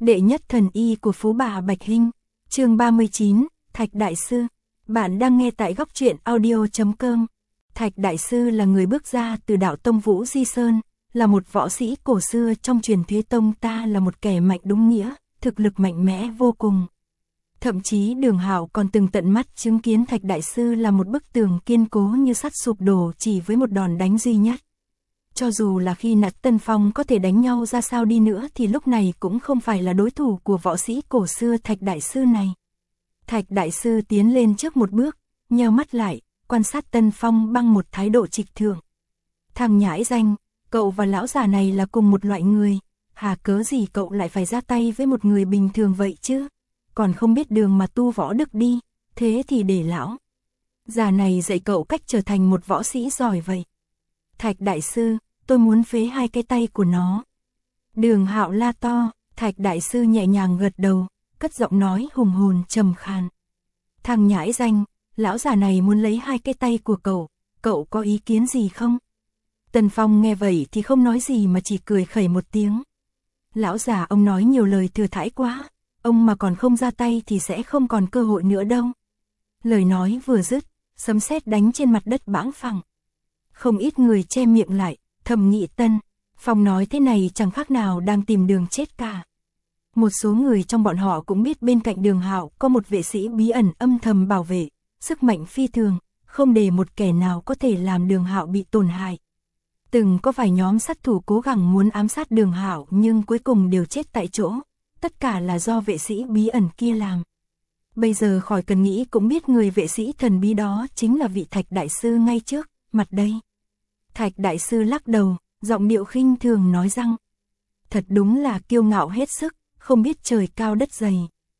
Đệ nhất thần y của Phú Bà Bạch Hinh, chương 39, Thạch Đại Sư. Bạn đang nghe tại góc truyện audio.com. Thạch Đại Sư là người bước ra từ đạo tông Vũ Di Sơn, là một võ sĩ cổ xưa trong truyền thuyết tông ta, là một kẻ mạnh đúng nghĩa, thực lực mạnh mẽ vô cùng. Thậm chí Đường Hạo còn từng tận mắt chứng kiến Thạch Đại Sư là một bức tường kiên cố như sắt sụp đổ chỉ với một đòn đánh duy nhất. Cho dù là khi Nat Tân Phong có thể đánh nhau ra sao đi nữa thì lúc này cũng không phải là đối thủ của võ sĩ cổ xưa Thạch Đại Sư này. Thạch Đại Sư tiến lên trước một bước, nheo mắt lại, quan sát Tân Phong bằng một thái độ trịch thượng. Thằng nhãi danh, cậu và lão già này là cùng một loại người, hà cớ gì cậu lại phải ra tay với một người bình thường vậy chứ? Còn không biết đường mà tu võ đức đi, thế thì để lão già này dạy cậu cách trở thành một võ sĩ giỏi vậy. Thạch Đại Sư, tôi muốn phế hai cái tay của nó. Đường Hạo la to. Thạch Đại Sư nhẹ nhàng gật đầu, cất giọng nói hùng hồn trầm khàn. Thằng nhãi danh, lão già này muốn lấy hai cái tay của cậu có ý kiến gì không? Tần Phong nghe vậy thì không nói gì mà chỉ cười khẩy một tiếng. Lão già ông nói nhiều lời thừa thãi quá, ông mà còn không ra tay thì sẽ không còn cơ hội nữa đâu. Lời nói vừa dứt, sấm sét đánh trên mặt đất bãng phẳng. Không ít người che miệng lại, thầm nghĩ Tân Phong nói thế này chẳng khác nào đang tìm đường chết cả. Một số người trong bọn họ cũng biết bên cạnh Đường Hạo có một vệ sĩ bí ẩn âm thầm bảo vệ, sức mạnh phi thường, không để một kẻ nào có thể làm Đường Hạo bị tổn hại. Từng có vài nhóm sát thủ cố gắng muốn ám sát Đường Hạo nhưng cuối cùng đều chết tại chỗ, tất cả là do vệ sĩ bí ẩn kia làm. Bây giờ khỏi cần nghĩ cũng biết người vệ sĩ thần bí đó chính là vị Thạch Đại Sư ngay trước mặt đây. Thạch Đại Sư lắc đầu, giọng điệu khinh thường nói rằng, thật đúng là kiêu ngạo hết sức, không biết trời cao đất dày.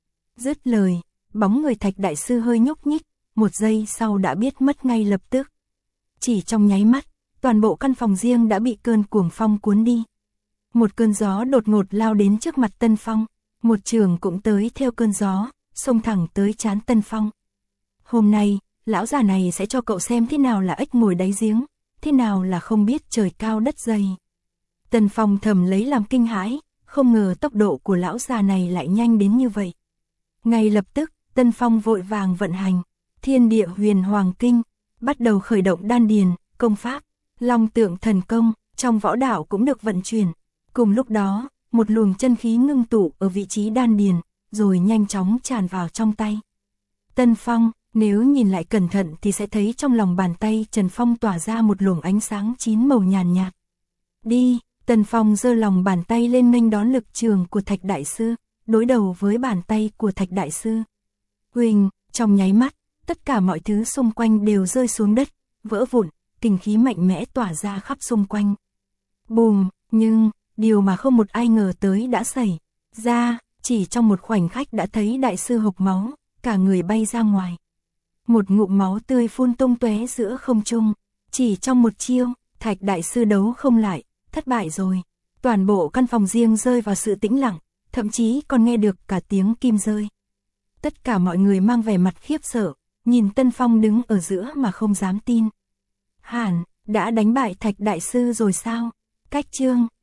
Dứt lời, bóng người Thạch Đại Sư hơi nhúc nhích, một giây sau đã biết mất ngay lập tức. Chỉ trong nháy mắt, toàn bộ căn phòng riêng đã bị cơn cuồng phong cuốn đi. Một cơn gió đột ngột lao đến trước mặt Tân Phong, một chưởng cũng tới theo cơn gió, xông thẳng tới trán Tân Phong. Hôm nay, lão già này sẽ cho cậu xem thế nào là ếch ngồi đáy giếng, thế nào là không biết trời cao đất dày. Tân Phong thầm lấy làm kinh hãi, không ngờ tốc độ của lão già này lại nhanh đến như vậy. Ngay lập tức, Tân Phong vội vàng vận hành Thiên Địa Huyền Hoàng Kinh, bắt đầu khởi động đan điền, công pháp, Long Tượng Thần Công, trong võ đạo cũng được vận chuyển. Cùng lúc đó, một luồng chân khí ngưng tụ ở vị trí đan điền, rồi nhanh chóng tràn vào trong tay. Tân Phong, nếu nhìn lại cẩn thận thì sẽ thấy trong lòng bàn tay Trần Phong tỏa ra một luồng ánh sáng chín màu nhàn nhạt. Đi, Tân Phong giơ lòng bàn tay lên nghênh đón lực trường của Thạch Đại Sư, đối đầu với bàn tay của Thạch Đại Sư. Huỳnh, trong nháy mắt, tất cả mọi thứ xung quanh đều rơi xuống đất, vỡ vụn, kình khí mạnh mẽ tỏa ra khắp xung quanh. Bùm, nhưng, điều mà không một ai ngờ tới đã xảy ra, chỉ trong một khoảnh khắc đã thấy Đại Sư hộc máu, cả người bay ra ngoài. Một ngụm máu tươi phun tung tóe giữa không trung, chỉ trong một chiêu, Thạch Đại Sư đấu không lại, thất bại rồi. Toàn bộ căn phòng riêng rơi vào sự tĩnh lặng, thậm chí còn nghe được cả tiếng kim rơi. Tất cả mọi người mang vẻ mặt khiếp sợ, nhìn Tân Phong đứng ở giữa mà không dám tin. Hẳn, đã đánh bại Thạch Đại Sư rồi sao? Cách chương